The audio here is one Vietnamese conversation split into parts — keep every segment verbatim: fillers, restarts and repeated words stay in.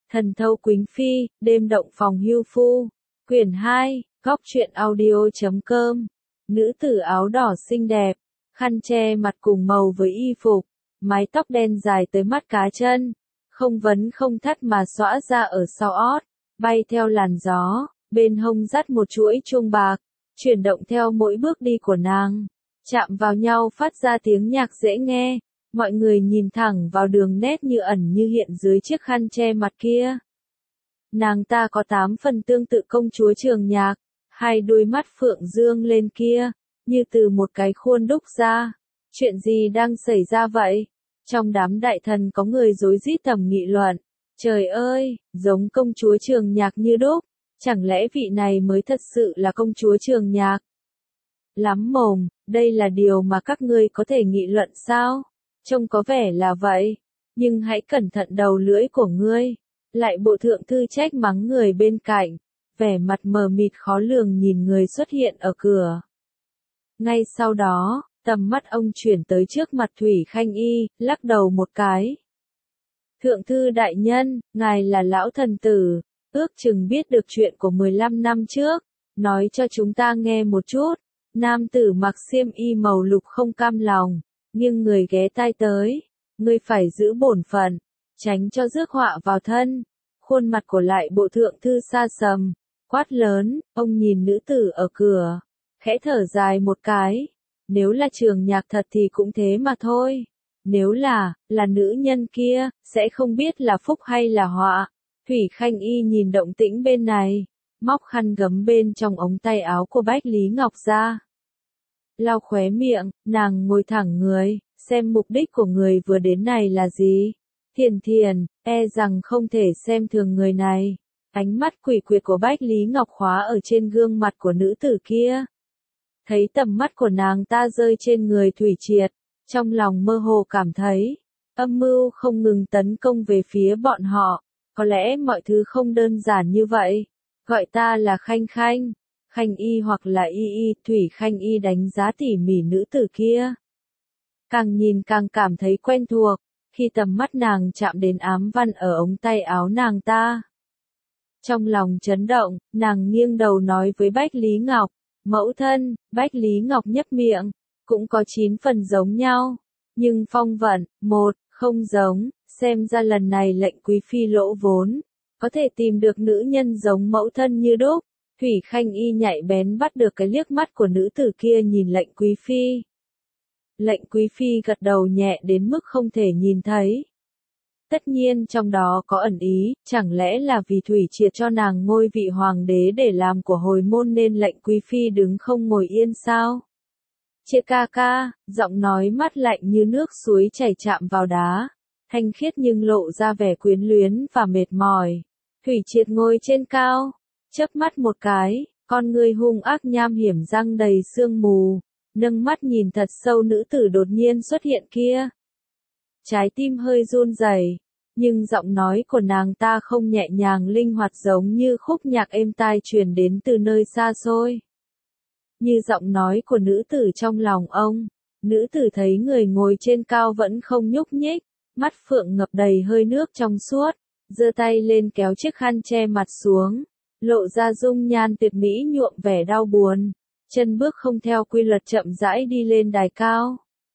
Thần thâu Quỳnh Phi, đêm động phòng hưu phu. Quyển hai, góc truyện audio.com. Nữ tử áo đỏ xinh đẹp, khăn che mặt cùng màu với y phục, mái tóc đen dài tới mắt cá chân, không vấn không thắt mà xõa ra ở sau ót, bay theo làn gió, bên hông dắt một chuỗi chuông bạc, chuyển động theo mỗi bước đi của nàng, chạm vào nhau phát ra tiếng nhạc dễ nghe. Mọi người nhìn thẳng vào đường nét như ẩn như hiện dưới chiếc khăn che mặt kia. Nàng ta có tám phần tương tự công chúa Trường Nhạc, hai đôi mắt phượng dương lên kia, như từ một cái khuôn đúc ra. Chuyện gì đang xảy ra vậy? Trong đám đại thần có người rối rít thầm nghị luận. Trời ơi, giống công chúa Trường Nhạc như đúc, chẳng lẽ vị này mới thật sự là công chúa Trường Nhạc? Lắm mồm, đây là điều mà các ngươi có thể nghị luận sao? Trông có vẻ là vậy, nhưng hãy cẩn thận đầu lưỡi của ngươi. Lại bộ thượng thư trách mắng người bên cạnh, vẻ mặt mờ mịt khó lường nhìn người xuất hiện ở cửa. Ngay sau đó, tầm mắt ông chuyển tới trước mặt Thủy Khanh Y, lắc đầu một cái. Thượng thư đại nhân, ngài là lão thần tử, ước chừng biết được chuyện của mười lăm năm trước, nói cho chúng ta nghe một chút. Nam tử mặc xiêm y màu lục không cam lòng, nhưng người ghé tai tới, ngươi phải giữ bổn phận, tránh cho rước họa vào thân. Khuôn mặt của lại bộ thượng thư sa sầm, quát lớn, ông nhìn nữ tử ở cửa, khẽ thở dài một cái. Nếu là Trường Nhạc thật thì cũng thế mà thôi. Nếu là, là nữ nhân kia, sẽ không biết là phúc hay là họa. Thủy Khanh Y nhìn động tĩnh bên này, móc khăn gấm bên trong ống tay áo của Bách Lý Ngọc ra. Lau khóe miệng, nàng ngồi thẳng người, xem mục đích của người vừa đến này là gì. Thiền thiền, e rằng không thể xem thường người này. Ánh mắt quỷ quyệt của Bách Lý Ngọc khóa ở trên gương mặt của nữ tử kia. Thấy tầm mắt của nàng ta rơi trên người Thủy Triệt, trong lòng mơ hồ cảm thấy, âm mưu không ngừng tấn công về phía bọn họ. Có lẽ mọi thứ không đơn giản như vậy. Gọi ta là Khanh Khanh. Khanh Y hoặc là Y Y, Thủy Khanh Y đánh giá tỉ mỉ nữ tử kia. Càng nhìn càng cảm thấy quen thuộc, khi tầm mắt nàng chạm đến ám văn ở ống tay áo nàng ta. Trong lòng chấn động, nàng nghiêng đầu nói với Bách Lý Ngọc, mẫu thân. Bách Lý Ngọc nhấp miệng, cũng có chín phần giống nhau, nhưng phong vận, một, không giống, xem ra lần này lệnh quý phi lỗ vốn, có thể tìm được nữ nhân giống mẫu thân như đúc. Thủy Khanh Y nhạy bén bắt được cái liếc mắt của nữ tử kia nhìn lệnh quý phi. Lệnh quý phi gật đầu nhẹ đến mức không thể nhìn thấy. Tất nhiên trong đó có ẩn ý, chẳng lẽ là vì Thủy Triệt cho nàng ngôi vị hoàng đế để làm của hồi môn nên lệnh quý phi đứng không ngồi yên sao? Chia ca ca, giọng nói mát lạnh như nước suối chảy chạm vào đá, thanh khiết nhưng lộ ra vẻ quyến luyến và mệt mỏi. Thủy Triệt ngồi trên cao, chớp mắt một cái, con người hung ác nham hiểm răng đầy sương mù, nâng mắt nhìn thật sâu nữ tử đột nhiên xuất hiện kia. Trái tim hơi run rẩy, nhưng giọng nói của nàng ta không nhẹ nhàng linh hoạt giống như khúc nhạc êm tai truyền đến từ nơi xa xôi. Như giọng nói của nữ tử trong lòng ông, nữ tử thấy người ngồi trên cao vẫn không nhúc nhích, mắt phượng ngập đầy hơi nước trong suốt, giơ tay lên kéo chiếc khăn che mặt xuống, lộ ra dung nhan tuyệt mỹ nhuộm vẻ đau buồn, chân bước không theo quy luật chậm rãi đi lên đài cao.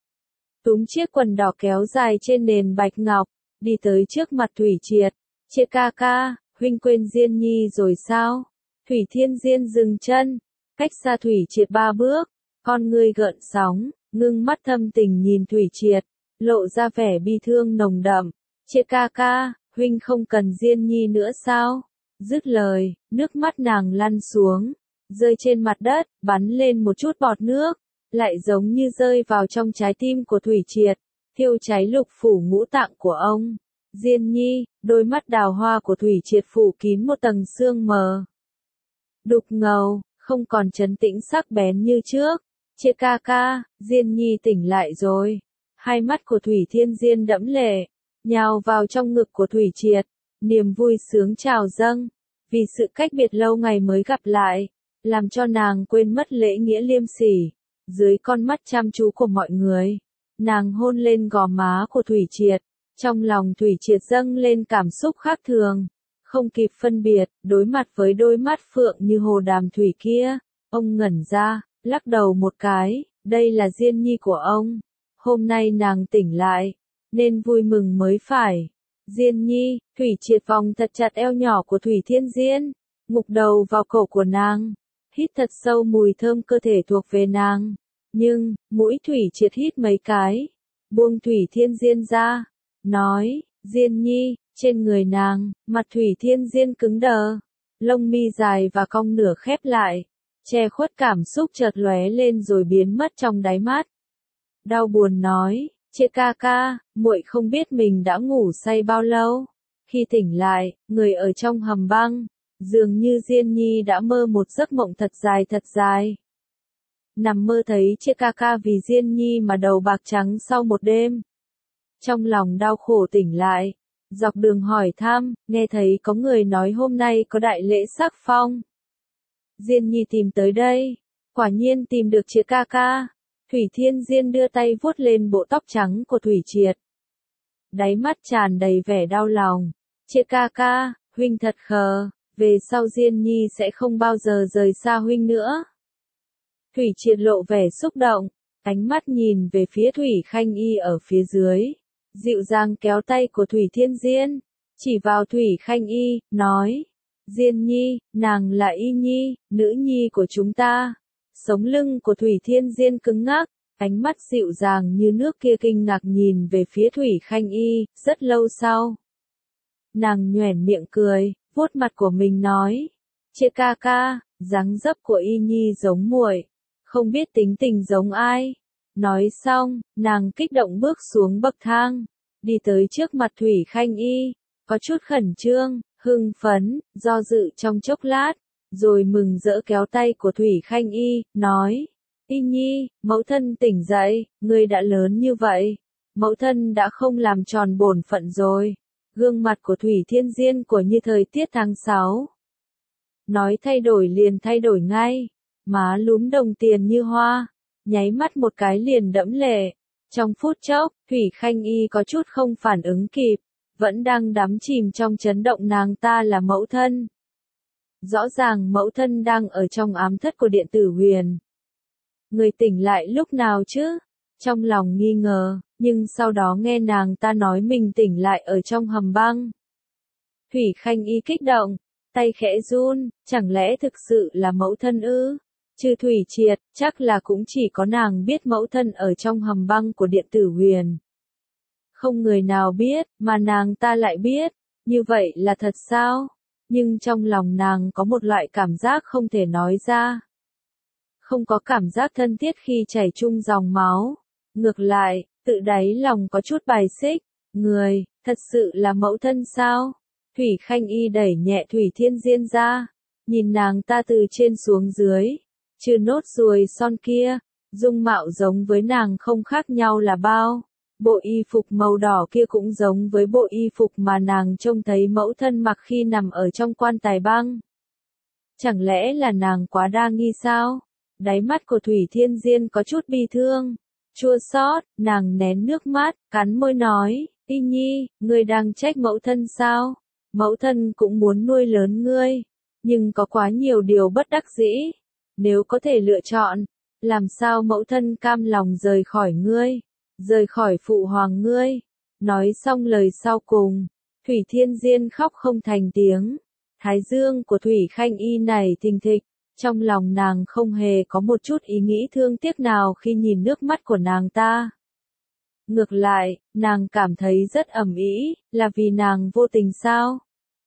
Túm chiếc quần đỏ kéo dài trên nền bạch ngọc, đi tới trước mặt Thủy Triệt. Chia ca ca, huynh quên Diên Nhi rồi sao? Thủy Thiên Diên dừng chân, cách xa Thủy Triệt ba bước, con ngươi gợn sóng, ngưng mắt thâm tình nhìn Thủy Triệt, lộ ra vẻ bi thương nồng đậm. Chia ca ca, huynh không cần Diên Nhi nữa sao? Dứt lời, nước mắt nàng lăn xuống, rơi trên mặt đất, bắn lên một chút bọt nước, lại giống như rơi vào trong trái tim của Thủy Triệt, thiêu cháy lục phủ ngũ tạng của ông. Diên Nhi, đôi mắt đào hoa của Thủy Triệt phủ kín một tầng sương mờ. Đục ngầu, không còn trấn tĩnh sắc bén như trước. Chia ca ca, Diên Nhi tỉnh lại rồi. Hai mắt của Thủy Thiên Diên đẫm lệ, nhào vào trong ngực của Thủy Triệt, niềm vui sướng trào dâng. Vì sự cách biệt lâu ngày mới gặp lại, làm cho nàng quên mất lễ nghĩa liêm sỉ. Dưới con mắt chăm chú của mọi người, nàng hôn lên gò má của Thủy Triệt, trong lòng Thủy Triệt dâng lên cảm xúc khác thường. không kịp phân biệt, đối mặt với đôi mắt phượng như hồ đàm thủy kia, ông ngẩn ra, lắc đầu một cái, đây là Diên Nhi của ông. Hôm nay nàng tỉnh lại, nên vui mừng mới phải. Diên Nhi, Thủy Triệt vòng thật chặt eo nhỏ của Thủy Thiên Diên, ngục đầu vào cổ của nàng, hít thật sâu mùi thơm cơ thể thuộc về nàng. Nhưng, mũi Thủy Triệt hít mấy cái, buông Thủy Thiên Diên ra, nói, Diên Nhi, trên người nàng, mặt Thủy Thiên Diên cứng đờ, lông mi dài và cong nửa khép lại, che khuất cảm xúc chợt lóe lên rồi biến mất trong đáy mắt. Đau buồn nói, Triệt ca ca, muội không biết mình đã ngủ say bao lâu. Khi tỉnh lại, người ở trong hầm băng, dường như Diên Nhi đã mơ một giấc mộng thật dài thật dài. Nằm mơ thấy Triệt ca ca vì Diên Nhi mà đầu bạc trắng sau một đêm. Trong lòng đau khổ tỉnh lại, dọc đường hỏi thăm, nghe thấy có người nói hôm nay có đại lễ sắc phong. Diên Nhi tìm tới đây, quả nhiên tìm được Triệt ca ca. Thủy Thiên Diên đưa tay vuốt lên bộ tóc trắng của Thủy Triệt. Đáy mắt tràn đầy vẻ đau lòng. Triệt ca ca, huynh thật khờ, về sau Diên Nhi sẽ không bao giờ rời xa huynh nữa. Thủy Triệt lộ vẻ xúc động, ánh mắt nhìn về phía Thủy Khanh Y ở phía dưới, dịu dàng kéo tay của Thủy Thiên Diên, chỉ vào Thủy Khanh Y, nói, Diên Nhi, nàng là Y Nhi, nữ nhi của chúng ta. Sống lưng của Thủy Thiên Diên cứng ngắc, ánh mắt dịu dàng như nước kia kinh ngạc nhìn về phía Thủy Khanh Y, rất lâu sau. Nàng nhoẻn miệng cười, vuốt mặt của mình nói, Triệt ca ca, dáng dấp của Y Nhi giống muội, không biết tính tình giống ai. Nói xong, nàng kích động bước xuống bậc thang, đi tới trước mặt Thủy Khanh Y, có chút khẩn trương, hưng phấn, do dự trong chốc lát, rồi mừng rỡ kéo tay của Thủy Khanh Y, nói, Y Nhi, mẫu thân tỉnh dậy, ngươi đã lớn như vậy, mẫu thân đã không làm tròn bổn phận rồi. Gương mặt của Thủy Thiên Diên của như thời tiết tháng sáu. Nói thay đổi liền thay đổi ngay, má lúm đồng tiền như hoa, nháy mắt một cái liền đẫm lệ. Trong phút chốc, Thủy Khanh Y có chút không phản ứng kịp, vẫn đang đắm chìm trong chấn động nàng ta là mẫu thân. Rõ ràng mẫu thân đang ở trong ám thất của điện tử huyền. Người tỉnh lại lúc nào chứ? Trong lòng nghi ngờ, nhưng sau đó nghe nàng ta nói mình tỉnh lại ở trong hầm băng. Thủy Khanh Y kích động, tay khẽ run, chẳng lẽ thực sự là mẫu thân ư? Trừ Thủy Triệt, chắc là cũng chỉ có nàng biết mẫu thân ở trong hầm băng của điện tử huyền. Không người nào biết, mà nàng ta lại biết, như vậy là thật sao? Nhưng trong lòng nàng có một loại cảm giác không thể nói ra. Không có cảm giác thân thiết khi chảy chung dòng máu. Ngược lại, tự đáy lòng có chút bài xích. Người, thật sự là mẫu thân sao? Thủy Khanh Y đẩy nhẹ Thủy Thiên Diên ra. Nhìn nàng ta từ trên xuống dưới. Trừ nốt ruồi son kia, dung mạo giống với nàng không khác nhau là bao. Bộ y phục màu đỏ kia cũng giống với bộ y phục mà nàng trông thấy mẫu thân mặc khi nằm ở trong quan tài băng. Chẳng lẽ là nàng quá đa nghi sao? Đáy mắt của Thủy Thiên Diên có chút bi thương, chua xót, nàng nén nước mắt, cắn môi nói, Y Nhi, ngươi đang trách mẫu thân sao? Mẫu thân cũng muốn nuôi lớn ngươi, nhưng có quá nhiều điều bất đắc dĩ. Nếu có thể lựa chọn, làm sao mẫu thân cam lòng rời khỏi ngươi? Rời khỏi phụ hoàng ngươi. Nói xong lời sau cùng, Thủy Thiên Diên khóc không thành tiếng. Thái dương của Thủy Khanh Y này thình thịch, trong lòng nàng không hề có một chút ý nghĩ thương tiếc nào khi nhìn nước mắt của nàng ta. Ngược lại, nàng cảm thấy rất ẩm ý, là vì nàng vô tình sao?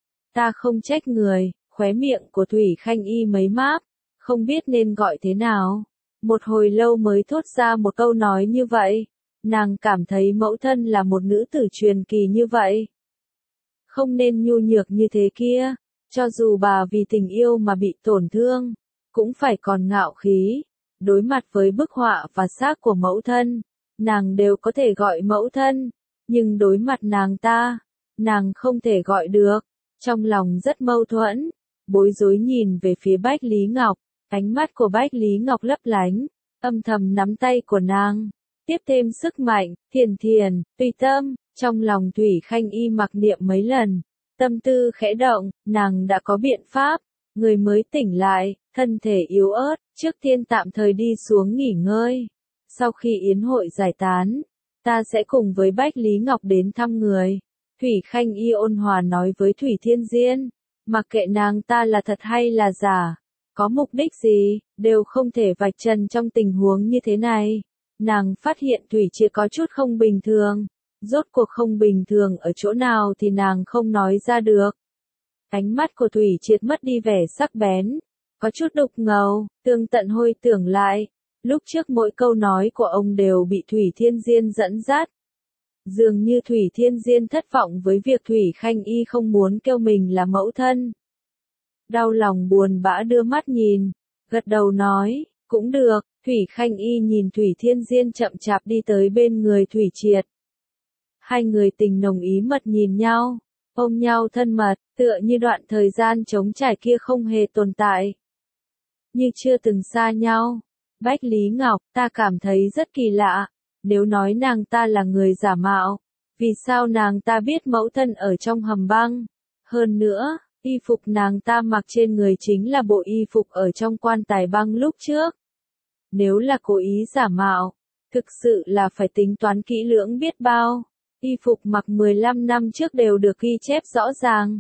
Ta không trách người, khóe miệng của Thủy Khanh Y mấy máp, không biết nên gọi thế nào. Một hồi lâu mới thốt ra một câu nói như vậy. Nàng cảm thấy mẫu thân là một nữ tử truyền kỳ như vậy. Không nên nhu nhược như thế kia, cho dù bà vì tình yêu mà bị tổn thương, cũng phải còn ngạo khí. Đối mặt với bức họa và xác của mẫu thân, nàng đều có thể gọi mẫu thân, nhưng đối mặt nàng ta, nàng không thể gọi được. Trong lòng rất mâu thuẫn, bối rối nhìn về phía Bách Lý Ngọc, ánh mắt của Bách Lý Ngọc lấp lánh, âm thầm nắm tay của nàng. Tiếp thêm sức mạnh, thiền thiền, tùy tâm, trong lòng Thủy Khanh Y mặc niệm mấy lần, Tâm tư khẽ động, nàng đã có biện pháp. Người mới tỉnh lại, thân thể yếu ớt, trước tiên tạm thời đi xuống nghỉ ngơi. Sau khi yến hội giải tán, ta sẽ cùng với Bách Lý Ngọc đến thăm người. Thủy Khanh Y ôn hòa nói với Thủy Thiên Diên, mặc kệ nàng ta là thật hay là giả, có mục đích gì, đều không thể vạch trần trong tình huống như thế này. Nàng phát hiện Thủy Triệt có chút không bình thường, rốt cuộc không bình thường ở chỗ nào thì nàng không nói ra được. Ánh mắt của Thủy Triệt mất đi vẻ sắc bén, có chút đục ngầu, tương tận hồi tưởng lại, lúc trước mỗi câu nói của ông đều bị Thủy Thiên Diên dẫn dắt. Dường như Thủy Thiên Diên thất vọng với việc Thủy Khanh Y không muốn kêu mình là mẫu thân. Đau lòng buồn bã đưa mắt nhìn, gật đầu nói, cũng được. Thủy Khanh Y nhìn Thủy Thiên Diên chậm chạp đi tới bên người Thủy Triệt. Hai người tình nồng ý mật nhìn nhau, ôm nhau thân mật, tựa như đoạn thời gian trống trải kia không hề tồn tại. Như chưa từng xa nhau. Bách Lý Ngọc, ta cảm thấy rất kỳ lạ. Nếu nói nàng ta là người giả mạo, vì sao nàng ta biết mẫu thân ở trong hầm băng? Hơn nữa, y phục nàng ta mặc trên người chính là bộ y phục ở trong quan tài băng lúc trước. Nếu là cố ý giả mạo, thực sự là phải tính toán kỹ lưỡng biết bao. Y phục mặc mười lăm năm trước đều được ghi chép rõ ràng.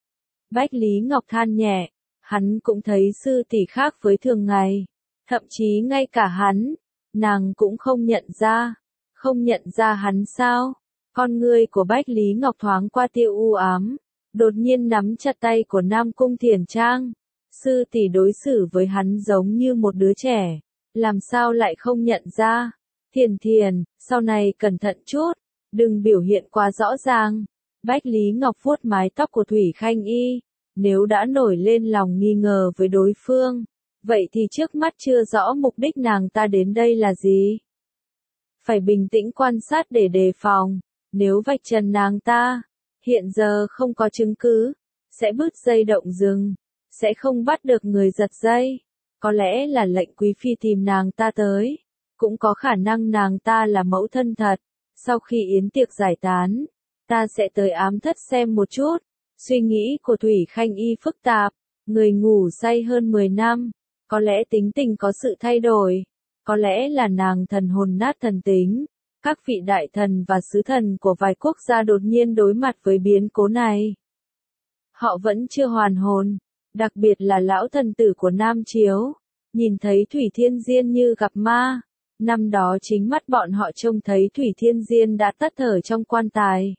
Bách Lý Ngọc than nhẹ, hắn cũng thấy sư tỷ khác với thường ngày. Thậm chí ngay cả hắn, nàng cũng không nhận ra. Không nhận ra hắn sao? Con ngươi của Bách Lý Ngọc thoáng qua tia u ám, đột nhiên nắm chặt tay của Nam Cung Thiển Trang. Sư tỷ đối xử với hắn giống như một đứa trẻ, làm sao lại không nhận ra? Thiền Thiền, sau này cẩn thận chút, đừng biểu hiện quá rõ ràng. Bách Lý Ngọc vuốt mái tóc của Thủy Khanh Y, nếu đã nổi lên lòng nghi ngờ với đối phương, vậy thì trước mắt chưa rõ mục đích nàng ta đến đây là gì. Phải bình tĩnh quan sát để đề phòng, nếu vạch trần nàng ta, hiện giờ không có chứng cứ, sẽ bứt dây động rừng, sẽ không bắt được người giật dây. Có lẽ là lệnh quý phi tìm nàng ta tới, cũng có khả năng nàng ta là mẫu thân thật. Sau khi yến tiệc giải tán, ta sẽ tới ám thất xem một chút. Suy nghĩ của Thủy Khanh Y phức tạp, người ngủ say hơn mười năm, có lẽ tính tình có sự thay đổi, có lẽ là nàng thần hồn nát thần tính. Các vị đại thần và sứ thần của vài quốc gia đột nhiên đối mặt với biến cố này. Họ vẫn chưa hoàn hồn, đặc biệt là lão thần tử của Nam Chiếu, nhìn thấy Thủy Thiên Diên như gặp ma. Năm đó chính mắt bọn họ trông thấy Thủy Thiên Diên đã tắt thở trong quan tài.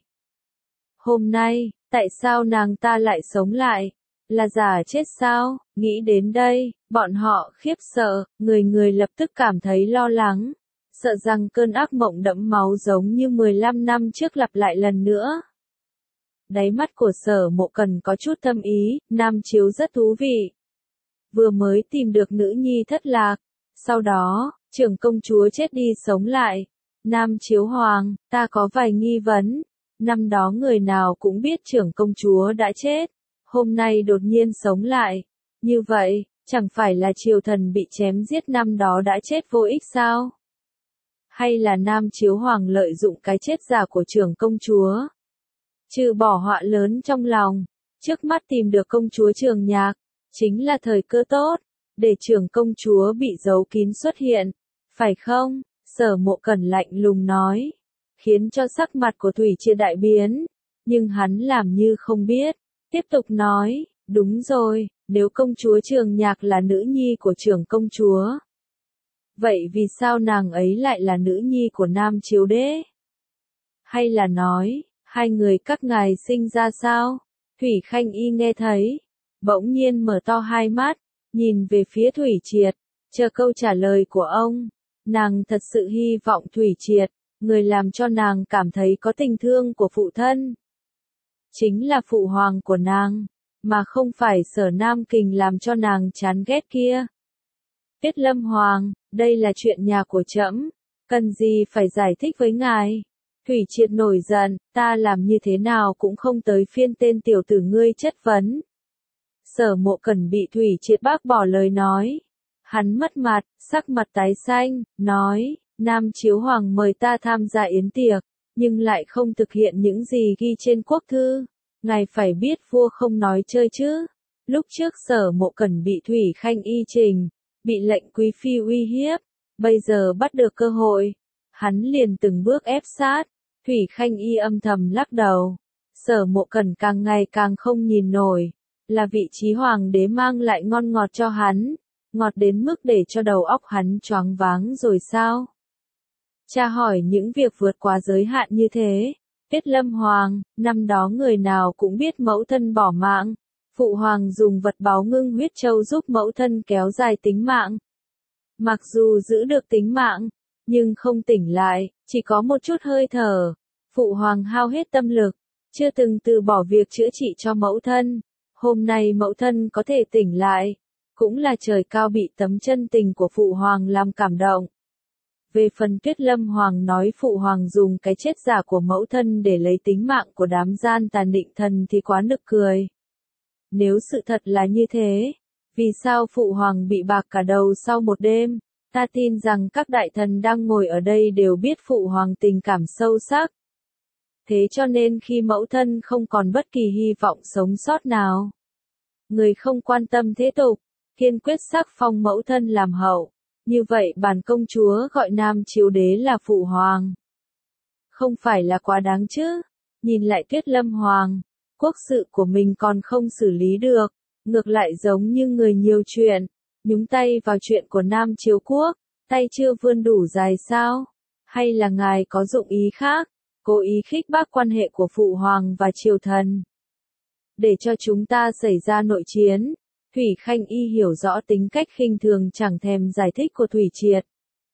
Hôm nay, tại sao nàng ta lại sống lại? Là giả chết sao? Nghĩ đến đây, bọn họ khiếp sợ, người người lập tức cảm thấy lo lắng, sợ rằng cơn ác mộng đẫm máu giống như mười lăm năm trước lặp lại lần nữa. Đáy mắt của Sở Mộ Cần có chút thâm ý, Nam Chiếu rất thú vị. Vừa mới tìm được nữ nhi thất lạc, sau đó, trưởng công chúa chết đi sống lại. Nam Chiếu Hoàng, ta có vài nghi vấn. Năm đó người nào cũng biết trưởng công chúa đã chết, hôm nay đột nhiên sống lại. Như vậy, chẳng phải là triều thần bị chém giết năm đó đã chết vô ích sao? Hay là Nam Chiếu Hoàng lợi dụng cái chết giả của trưởng công chúa? Trừ bỏ họa lớn trong lòng, trước mắt tìm được công chúa Trường Nhạc, chính là thời cơ tốt, để trưởng công chúa bị giấu kín xuất hiện, phải không? Sở Mộ Cần lạnh lùng nói, khiến cho sắc mặt của Thủy Triệt đại biến, nhưng hắn làm như không biết, tiếp tục nói, đúng rồi, nếu công chúa Trường Nhạc là nữ nhi của trưởng công chúa, vậy vì sao nàng ấy lại là nữ nhi của Nam Chiếu Đế? Hay là nói, hai người các ngài sinh ra sao? Thủy Khanh Y nghe thấy, bỗng nhiên mở to hai mắt, nhìn về phía Thủy Triệt, chờ câu trả lời của ông. Nàng thật sự hy vọng Thủy Triệt, người làm cho nàng cảm thấy có tình thương của phụ thân, chính là phụ hoàng của nàng, mà không phải Sở Nam Kình làm cho nàng chán ghét kia. Tiết Lâm Hoàng, đây là chuyện nhà của trẫm, cần gì phải giải thích với ngài? Thủy Triệt nổi giận, ta làm như thế nào cũng không tới phiên tên tiểu tử ngươi chất vấn. Sở Mộ Cần bị Thủy Triệt bác bỏ lời nói. Hắn mất mặt, sắc mặt tái xanh, nói, Nam Chiếu Hoàng mời ta tham gia yến tiệc, nhưng lại không thực hiện những gì ghi trên quốc thư. Ngài phải biết vua không nói chơi chứ. Lúc trước Sở Mộ Cẩn bị Thủy Khanh Y trình, bị lệnh quý phi uy hiếp, bây giờ bắt được cơ hội, hắn liền từng bước ép sát. Thủy Khanh Y âm thầm lắc đầu. Sở Mộ Cẩn càng ngày càng không nhìn nổi, là vị trí hoàng đế mang lại ngon ngọt cho hắn, ngọt đến mức để cho đầu óc hắn choáng váng rồi sao? Cha hỏi những việc vượt quá giới hạn như thế. Tuyết Lâm Hoàng, năm đó người nào cũng biết mẫu thân bỏ mạng, phụ hoàng dùng vật báu ngưng huyết châu giúp mẫu thân kéo dài tính mạng. Mặc dù giữ được tính mạng, nhưng không tỉnh lại, chỉ có một chút hơi thở. Phụ hoàng hao hết tâm lực, chưa từng từ bỏ việc chữa trị cho mẫu thân. Hôm nay mẫu thân có thể tỉnh lại, cũng là trời cao bị tấm chân tình của phụ hoàng làm cảm động. Về phần Tuyết Lâm Hoàng nói phụ hoàng dùng cái chết giả của mẫu thân để lấy tính mạng của đám gian tàn định thần thì quá nực cười. Nếu sự thật là như thế, vì sao phụ hoàng bị bạc cả đầu sau một đêm? Ta tin rằng các đại thần đang ngồi ở đây đều biết phụ hoàng tình cảm sâu sắc. Thế cho nên khi mẫu thân không còn bất kỳ hy vọng sống sót nào, người không quan tâm thế tục, kiên quyết sắc phong mẫu thân làm hậu. Như vậy bản công chúa gọi nam chiếu đế là phụ hoàng. Không phải là quá đáng chứ? Nhìn lại Tuyết Lâm Hoàng, quốc sự của mình còn không xử lý được, ngược lại giống như người nhiều chuyện, nhúng tay vào chuyện của nam chiếu quốc, tay chưa vươn đủ dài sao? Hay là ngài có dụng ý khác, cố ý khích bác quan hệ của phụ hoàng và triều thần, để cho chúng ta xảy ra nội chiến? Thủy Khanh Y hiểu rõ tính cách khinh thường chẳng thèm giải thích của Thủy Triệt.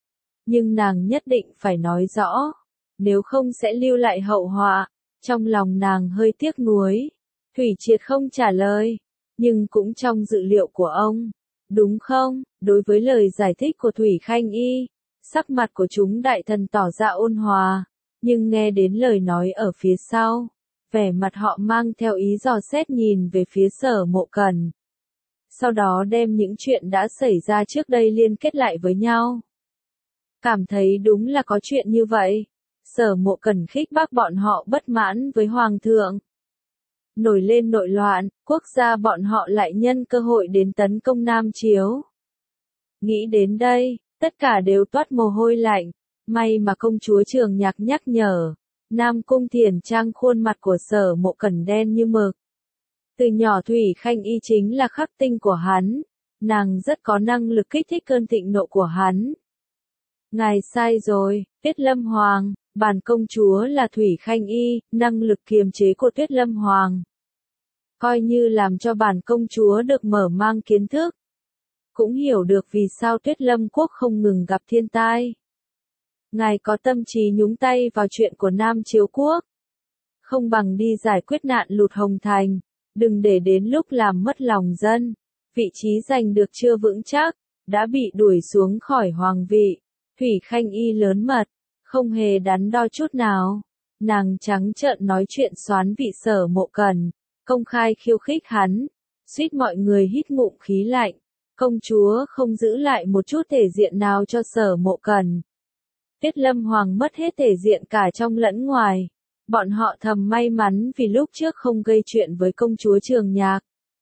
Nhưng nàng nhất định phải nói rõ, nếu không sẽ lưu lại hậu họa. Trong lòng nàng hơi tiếc nuối. Thủy Triệt không trả lời, nhưng cũng trong dự liệu của ông, đúng không? Đối với lời giải thích của Thủy Khanh Y, sắc mặt của chúng đại thần tỏ ra ôn hòa, nhưng nghe đến lời nói ở phía sau, vẻ mặt họ mang theo ý dò xét nhìn về phía Sở Mộ Cẩn. Sau đó đem những chuyện đã xảy ra trước đây liên kết lại với nhau. Cảm thấy đúng là có chuyện như vậy. Sở Mộ Cẩn khích bác bọn họ bất mãn với Hoàng thượng. Nổi lên nội loạn, quốc gia bọn họ lại nhân cơ hội đến tấn công Nam Chiếu. Nghĩ đến đây, tất cả đều toát mồ hôi lạnh. May mà công chúa Trường Nhạc nhắc nhở. Nam Cung Thiền Trang khuôn mặt của Sở Mộ Cẩn đen như mực. Từ nhỏ Thủy Khanh Y chính là khắc tinh của hắn, nàng rất có năng lực kích thích cơn thịnh nộ của hắn. Ngài sai rồi, Tuyết Lâm Hoàng, bản công chúa là Thủy Khanh Y, năng lực kiềm chế của Tuyết Lâm Hoàng. Coi như làm cho bản công chúa được mở mang kiến thức. Cũng hiểu được vì sao Tuyết Lâm Quốc không ngừng gặp thiên tai. Ngài có tâm trí nhúng tay vào chuyện của Nam Chiếu Quốc. Không bằng đi giải quyết nạn lụt Hồng Thành. Đừng để đến lúc làm mất lòng dân, vị trí giành được chưa vững chắc, đã bị đuổi xuống khỏi hoàng vị. Thủy Khanh Y lớn mật, không hề đắn đo chút nào. Nàng trắng trợn nói chuyện xoán vị Sở Mộ Cẩn, công khai khiêu khích hắn, suýt mọi người hít ngụm khí lạnh. Công chúa không giữ lại một chút thể diện nào cho Sở Mộ Cẩn. Tuyết Lâm Hoàng mất hết thể diện cả trong lẫn ngoài. Bọn họ thầm may mắn vì lúc trước không gây chuyện với công chúa Trường Nhạc.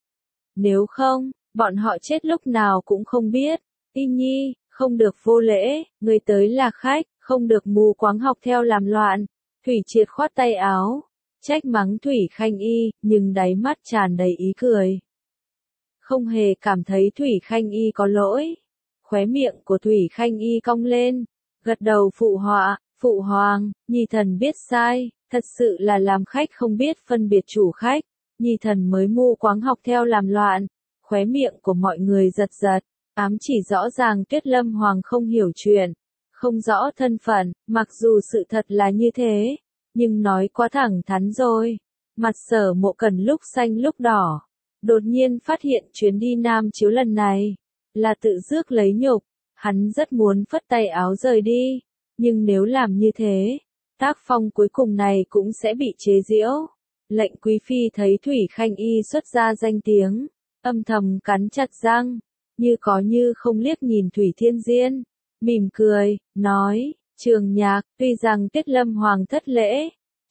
Nếu không, bọn họ chết lúc nào cũng không biết. Y Nhi, không được vô lễ, người tới là khách, không được mù quáng học theo làm loạn. Thủy Triệt khoát tay áo, trách mắng Thủy Khanh Y, nhưng đáy mắt tràn đầy ý cười. Không hề cảm thấy Thủy Khanh Y có lỗi. Khóe miệng của Thủy Khanh Y cong lên, gật đầu phụ họa, phụ hoàng, Nhi thần biết sai. Thật sự là làm khách không biết phân biệt chủ khách, Nhi thần mới mù quáng học theo làm loạn. Khóe miệng của mọi người giật giật, ám chỉ rõ ràng Tuyết Lâm Hoàng không hiểu chuyện, không rõ thân phận, mặc dù sự thật là như thế, nhưng nói quá thẳng thắn rồi. Mặt Sở Mộ Cẩn lúc xanh lúc đỏ, đột nhiên phát hiện chuyến đi Nam Chiếu lần này là tự rước lấy nhục, hắn rất muốn phất tay áo rời đi, nhưng nếu làm như thế, tác phong cuối cùng này cũng sẽ bị chế giễu. Lệnh quý phi thấy Thủy Khanh Y xuất ra danh tiếng, âm thầm cắn chặt răng, như có như không liếc nhìn Thủy Thiên Diên, mỉm cười, nói, Trường Nhạc, tuy rằng Tuyết Lâm Hoàng thất lễ,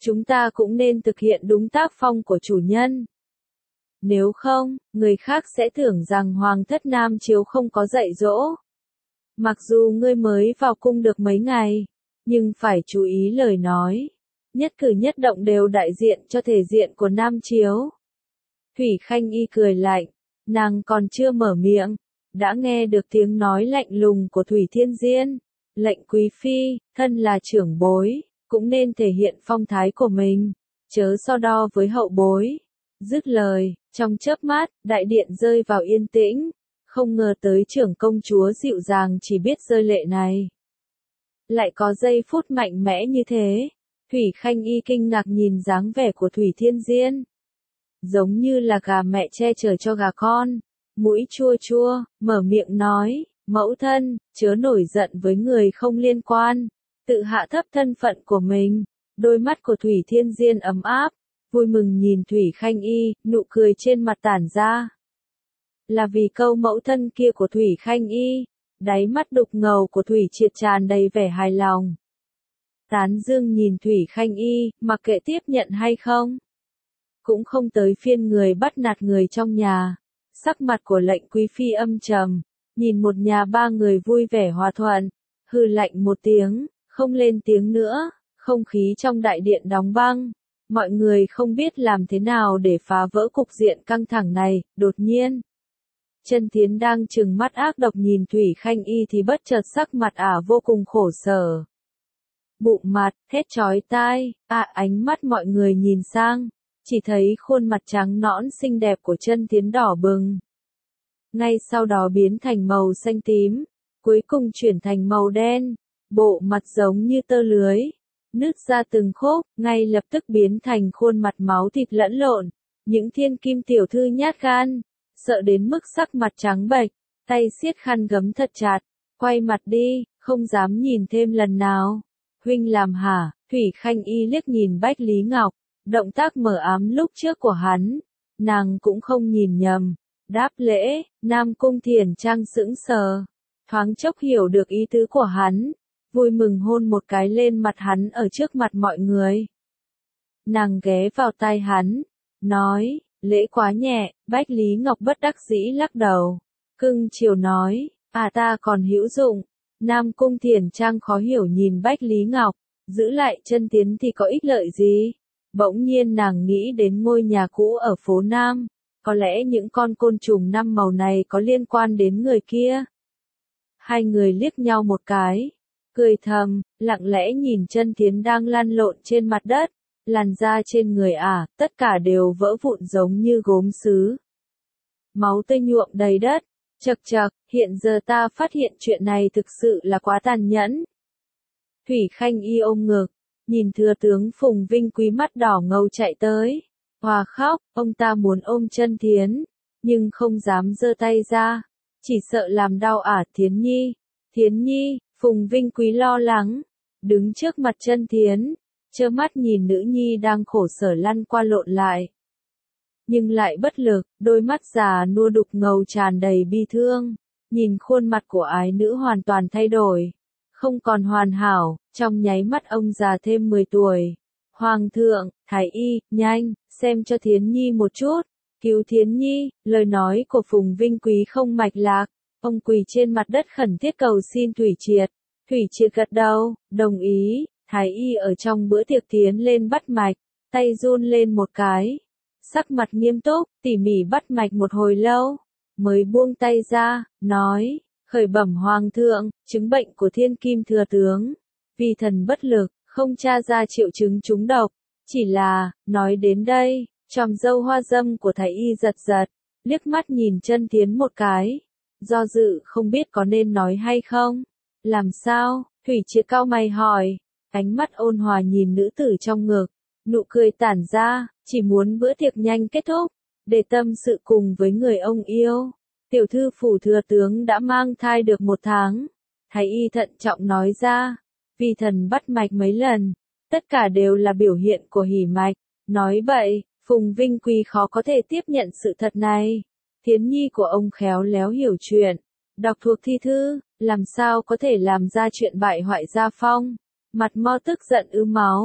chúng ta cũng nên thực hiện đúng tác phong của chủ nhân. Nếu không, người khác sẽ tưởng rằng Hoàng thất Nam Chiếu không có dạy dỗ. Mặc dù ngươi mới vào cung được mấy ngày, nhưng phải chú ý lời nói. Nhất cử nhất động đều đại diện cho thể diện của Nam Chiếu. Thủy Khanh Y cười lạnh, nàng còn chưa mở miệng, đã nghe được tiếng nói lạnh lùng của Thủy Thiên Diên. Lệnh quý phi, thân là trưởng bối, cũng nên thể hiện phong thái của mình, chớ so đo với hậu bối. Dứt lời, trong chớp mắt, đại điện rơi vào yên tĩnh, không ngờ tới trưởng công chúa dịu dàng chỉ biết rơi lệ này. Lại có giây phút mạnh mẽ như thế, Thủy Khanh Y kinh ngạc nhìn dáng vẻ của Thủy Thiên Diên. Giống như là gà mẹ che chở cho gà con, mũi chua chua, mở miệng nói, mẫu thân, chớ nổi giận với người không liên quan, tự hạ thấp thân phận của mình. Đôi mắt của Thủy Thiên Diên ấm áp, vui mừng nhìn Thủy Khanh Y, nụ cười trên mặt tản ra. Là vì câu mẫu thân kia của Thủy Khanh Y, đáy mắt đục ngầu của Thủy Triệt tràn đầy vẻ hài lòng. Tán dương nhìn Thủy Khanh Y, mặc kệ tiếp nhận hay không. Cũng không tới phiên người bắt nạt người trong nhà. Sắc mặt của lệnh quý phi âm trầm, nhìn một nhà ba người vui vẻ hòa thuận, hừ lạnh một tiếng, không lên tiếng nữa, không khí trong đại điện đóng băng. Mọi người không biết làm thế nào để phá vỡ cục diện căng thẳng này, đột nhiên. Chân Thiến đang trừng mắt ác độc nhìn Thủy Khanh Y thì bất chợt sắc mặt ả vô cùng khổ sở. Bụng mặt, thét chói tai, à ánh mắt mọi người nhìn sang, chỉ thấy khuôn mặt trắng nõn xinh đẹp của Chân Thiến đỏ bừng. Ngay sau đó biến thành màu xanh tím, cuối cùng chuyển thành màu đen, bộ mặt giống như tơ lưới, nứt ra từng khúc, ngay lập tức biến thành khuôn mặt máu thịt lẫn lộn. Những thiên kim tiểu thư nhát gan, sợ đến mức sắc mặt trắng bệch, tay siết khăn gấm thật chặt, quay mặt đi, không dám nhìn thêm lần nào. Huynh làm hả? Thủy Khanh Y liếc nhìn Bách Lý Ngọc, động tác mờ ám lúc trước của hắn, nàng cũng không nhìn nhầm. Đáp lễ, Nam Cung Thiền Trang sững sờ, thoáng chốc hiểu được ý tứ của hắn, vui mừng hôn một cái lên mặt hắn ở trước mặt mọi người. Nàng ghé vào tai hắn, nói, lễ quá nhẹ. Bách Lý Ngọc bất đắc dĩ lắc đầu, cưng chiều nói, à ta còn hữu dụng. Nam Cung Thiền Trang khó hiểu nhìn Bách Lý Ngọc, giữ lại Chân Thiến thì có ích lợi gì? Bỗng nhiên nàng nghĩ đến ngôi nhà cũ ở phố Nam, có lẽ những con côn trùng năm màu này có liên quan đến người kia. Hai người liếc nhau một cái, cười thầm, lặng lẽ nhìn Chân Thiến đang lăn lộn trên mặt đất, làn da trên người ả, à, tất cả đều vỡ vụn giống như gốm sứ. Máu tươi nhuộm đầy đất, chật chật, hiện giờ ta phát hiện chuyện này thực sự là quá tàn nhẫn. Thủy Khanh Y ôm ngực, nhìn thừa tướng Phùng Vinh Quý mắt đỏ ngầu chạy tới, hòa khóc, ông ta muốn ôm Chân Thiến, nhưng không dám giơ tay ra, chỉ sợ làm đau ả. Thiến Nhi, Thiến Nhi, Phùng Vinh Quý lo lắng, đứng trước mặt Chân Thiến, trơ mắt nhìn nữ nhi đang khổ sở lăn qua lộn lại. Nhưng lại bất lực, đôi mắt già nua đục ngầu tràn đầy bi thương, nhìn khuôn mặt của ái nữ hoàn toàn thay đổi, không còn hoàn hảo, trong nháy mắt ông già thêm mười tuổi. Hoàng thượng, Thái Y, nhanh, xem cho Thiến Nhi một chút, cứu Thiến Nhi. Lời nói của Phùng Vinh Quý không mạch lạc, ông quỳ trên mặt đất khẩn thiết cầu xin Thủy Triệt. Thủy Triệt gật đầu, đồng ý. Thái Y ở trong bữa tiệc tiến lên bắt mạch, tay run lên một cái, sắc mặt nghiêm túc, tỉ mỉ bắt mạch một hồi lâu, mới buông tay ra, nói, khởi bẩm Hoàng thượng, chứng bệnh của Thiên Kim thừa tướng, vì thần bất lực, không tra ra triệu chứng trúng độc, chỉ là, nói đến đây, tròm râu hoa dâm của Thái Y giật giật, liếc mắt nhìn Chân Thiến một cái, do dự không biết có nên nói hay không. Làm sao? Thủy Triệt cau mày hỏi. Ánh mắt ôn hòa nhìn nữ tử trong ngực, nụ cười tản ra, chỉ muốn bữa tiệc nhanh kết thúc, để tâm sự cùng với người ông yêu. Tiểu thư phủ thừa tướng đã mang thai được một tháng. Thái Y thận trọng nói ra, vì thần bắt mạch mấy lần, tất cả đều là biểu hiện của hỉ mạch. Nói vậy, Phùng Vinh Quý khó có thể tiếp nhận sự thật này. Thiến Nhi của ông khéo léo hiểu chuyện, đọc thuộc thi thư, làm sao có thể làm ra chuyện bại hoại gia phong. Mặt mo tức giận ứ máu,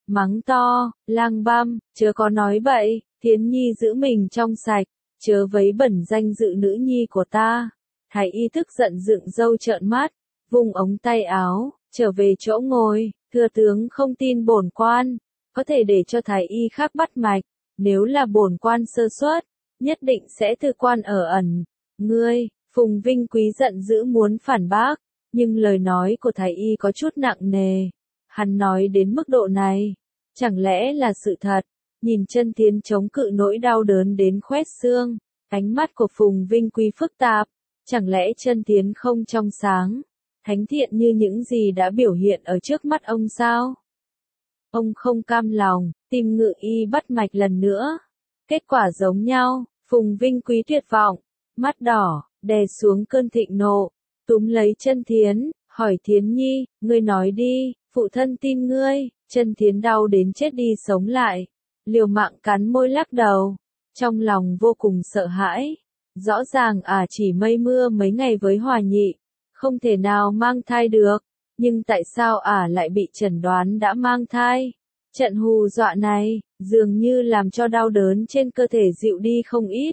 mắng to, lang băm, chớ có nói bậy, Thiến Nhi giữ mình trong sạch, chớ vấy bẩn danh dự nữ nhi của ta. Thái y tức giận dựng râu trợn mắt, vùng ống tay áo, trở về chỗ ngồi, thừa tướng không tin bổn quan, có thể để cho thái y khác bắt mạch, nếu là bổn quan sơ suất, nhất định sẽ thư quan ở ẩn. Ngươi, Phùng Vinh Quý giận dữ muốn phản bác, nhưng lời nói của thái y có chút nặng nề. Hắn nói đến mức độ này, chẳng lẽ là sự thật? Nhìn chân Thiến chống cự nỗi đau đớn đến khoét xương, ánh mắt của Phùng Vinh Quý phức tạp, chẳng lẽ chân Thiến không trong sáng, thánh thiện như những gì đã biểu hiện ở trước mắt ông sao? Ông không cam lòng, tìm ngự y bắt mạch lần nữa. Kết quả giống nhau, Phùng Vinh Quý tuyệt vọng, mắt đỏ, đè xuống cơn thịnh nộ, túm lấy chân Thiến, hỏi Thiến Nhi, ngươi nói đi, phụ thân tin ngươi. Chân Thiến đau đến chết đi sống lại, liều mạng cắn môi lắc đầu, trong lòng vô cùng sợ hãi. Rõ ràng ả chỉ mây mưa mấy ngày với Hòa Nhị, không thể nào mang thai được, nhưng tại sao ả lại bị chẩn đoán đã mang thai? Trận hù dọa này, dường như làm cho đau đớn trên cơ thể dịu đi không ít.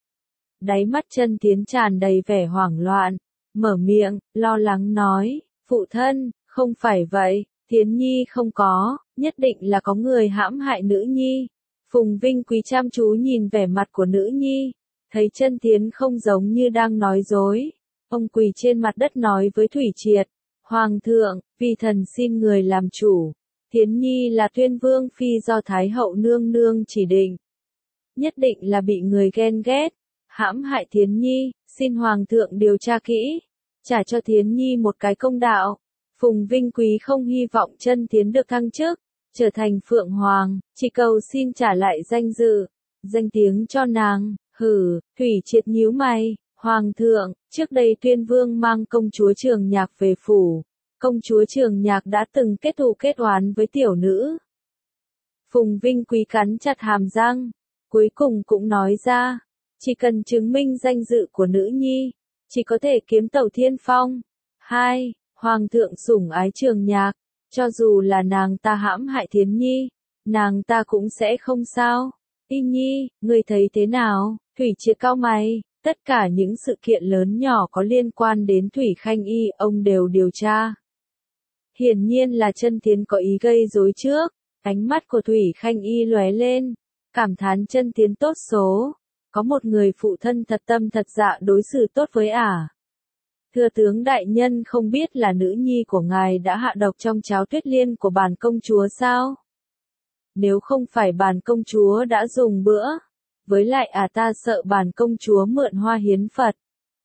Đáy mắt chân Thiến tràn đầy vẻ hoảng loạn, mở miệng, lo lắng nói, phụ thân, không phải vậy, Thiến Nhi không có, nhất định là có người hãm hại nữ nhi. Phùng Vinh Quý chăm chú nhìn vẻ mặt của nữ nhi, thấy chân Thiến không giống như đang nói dối. Ông quỳ trên mặt đất nói với Thủy Triệt, Hoàng thượng, vì thần xin người làm chủ. Thiến Nhi là Tuyên Vương phi do Thái hậu nương nương chỉ định. Nhất định là bị người ghen ghét, hãm hại Thiến Nhi, xin Hoàng thượng điều tra kỹ, trả cho Thiến Nhi một cái công đạo. Phùng Vinh Quý không hy vọng chân Thiến được thăng chức, trở thành Phượng Hoàng, chỉ cầu xin trả lại danh dự, danh tiếng cho nàng. Hử, Thủy Triệt nhíu mày, Hoàng thượng, trước đây Tuyên Vương mang công chúa Trường Nhạc về phủ, công chúa Trường Nhạc đã từng kết thù kết oán với tiểu nữ. Phùng Vinh Quý cắn chặt hàm răng, cuối cùng cũng nói ra, chỉ cần chứng minh danh dự của nữ nhi, chỉ có thể kiếm tẩu thiên phong. Hai, Hoàng thượng sủng ái Trường Nhạc, cho dù là nàng ta hãm hại Thiến Nhi, nàng ta cũng sẽ không sao. Y Nhi, ngươi thấy thế nào? Thủy Triệt cau mày, tất cả những sự kiện lớn nhỏ có liên quan đến Thủy Khanh Y ông đều điều tra. Hiển nhiên là chân Thiến có ý gây rối trước, ánh mắt của Thủy Khanh Y lóe lên, cảm thán chân Thiến tốt số, có một người phụ thân thật tâm thật dạ đối xử tốt với ả. Thưa tướng đại nhân không biết là nữ nhi của ngài đã hạ độc trong cháo tuyết liên của bản công chúa sao? Nếu không phải bản công chúa đã dùng bữa, với lại à ta sợ bản công chúa mượn hoa hiến Phật.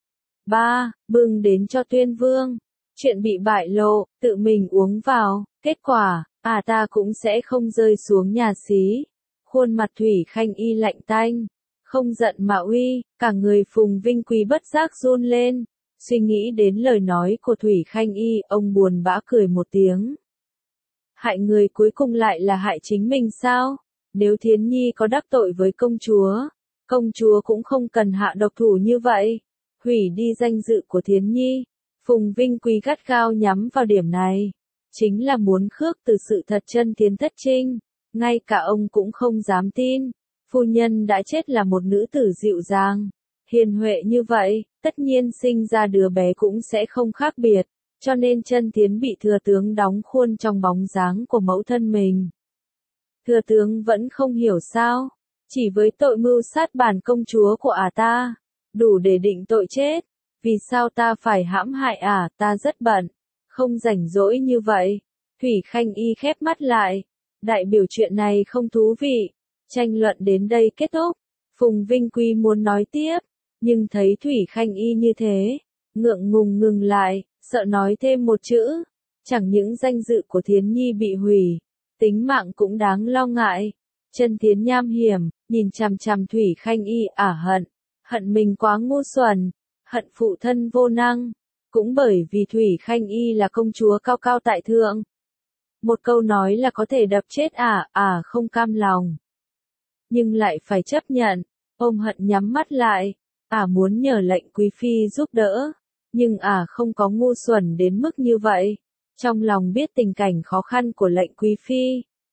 Ba, bưng đến cho Tuyên Vương, chuyện bị bại lộ, tự mình uống vào, kết quả, à ta cũng sẽ không rơi xuống nhà xí. Khuôn mặt Thủy Khanh Y lạnh tanh, không giận mà uy, cả người Phùng Vinh Quý bất giác run lên, suy nghĩ đến lời nói của Thủy Khanh Y, ông buồn bã cười một tiếng. Hại người cuối cùng lại là hại chính mình sao? Nếu Thiến Nhi có đắc tội với công chúa, công chúa cũng không cần hạ độc thủ như vậy, hủy đi danh dự của Thiến Nhi. Phùng Vinh Quý gắt gao nhắm vào điểm này, chính là muốn khước từ sự thật chân Thiến thất trinh, ngay cả ông cũng không dám tin, phu nhân đã chết là một nữ tử dịu dàng, hiền huệ như vậy, tất nhiên sinh ra đứa bé cũng sẽ không khác biệt, cho nên chân Thiến bị thừa tướng đóng khuôn trong bóng dáng của mẫu thân mình. Thừa tướng vẫn không hiểu sao, chỉ với tội mưu sát bản công chúa của ả ta, đủ để định tội chết, vì sao ta phải hãm hại ả, ta rất bận, không rảnh rỗi như vậy. Thủy Khanh Y khép mắt lại, đại biểu chuyện này không thú vị, tranh luận đến đây kết thúc. Phùng Vinh Quý muốn nói tiếp, nhưng thấy Thủy Khanh Y như thế, ngượng ngùng ngừng lại, sợ nói thêm một chữ, chẳng những danh dự của Thiến Nhi bị hủy, tính mạng cũng đáng lo ngại. Chân Thiến nham hiểm, nhìn chằm chằm Thủy Khanh Y ả hận, hận mình quá ngu xuẩn, hận phụ thân vô năng, cũng bởi vì Thủy Khanh Y là công chúa cao cao tại thượng. Một câu nói là có thể đập chết ả, ả không cam lòng. Nhưng lại phải chấp nhận, ôm hận nhắm mắt lại, ả muốn nhờ lệnh quý phi giúp đỡ, nhưng ả không có ngu xuẩn đến mức như vậy. Trong lòng biết tình cảnh khó khăn của lệnh quý phi,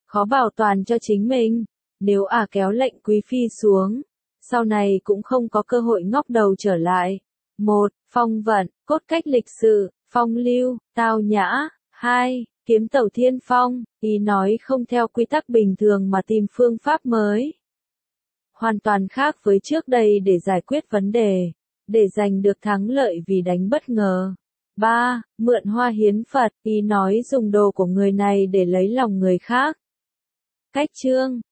khó bảo toàn cho chính mình. Nếu ả kéo lệnh quý phi xuống, sau này cũng không có cơ hội ngóc đầu trở lại. một. Phong vận, cốt cách lịch sự, phong lưu, tao nhã. hai. Kiếm tẩu thiên phong, ý nói không theo quy tắc bình thường mà tìm phương pháp mới. Hoàn toàn khác với trước đây để giải quyết vấn đề, để giành được thắng lợi vì đánh bất ngờ. ba. Mượn hoa hiến Phật, ý nói dùng đồ của người này để lấy lòng người khác. Cách chương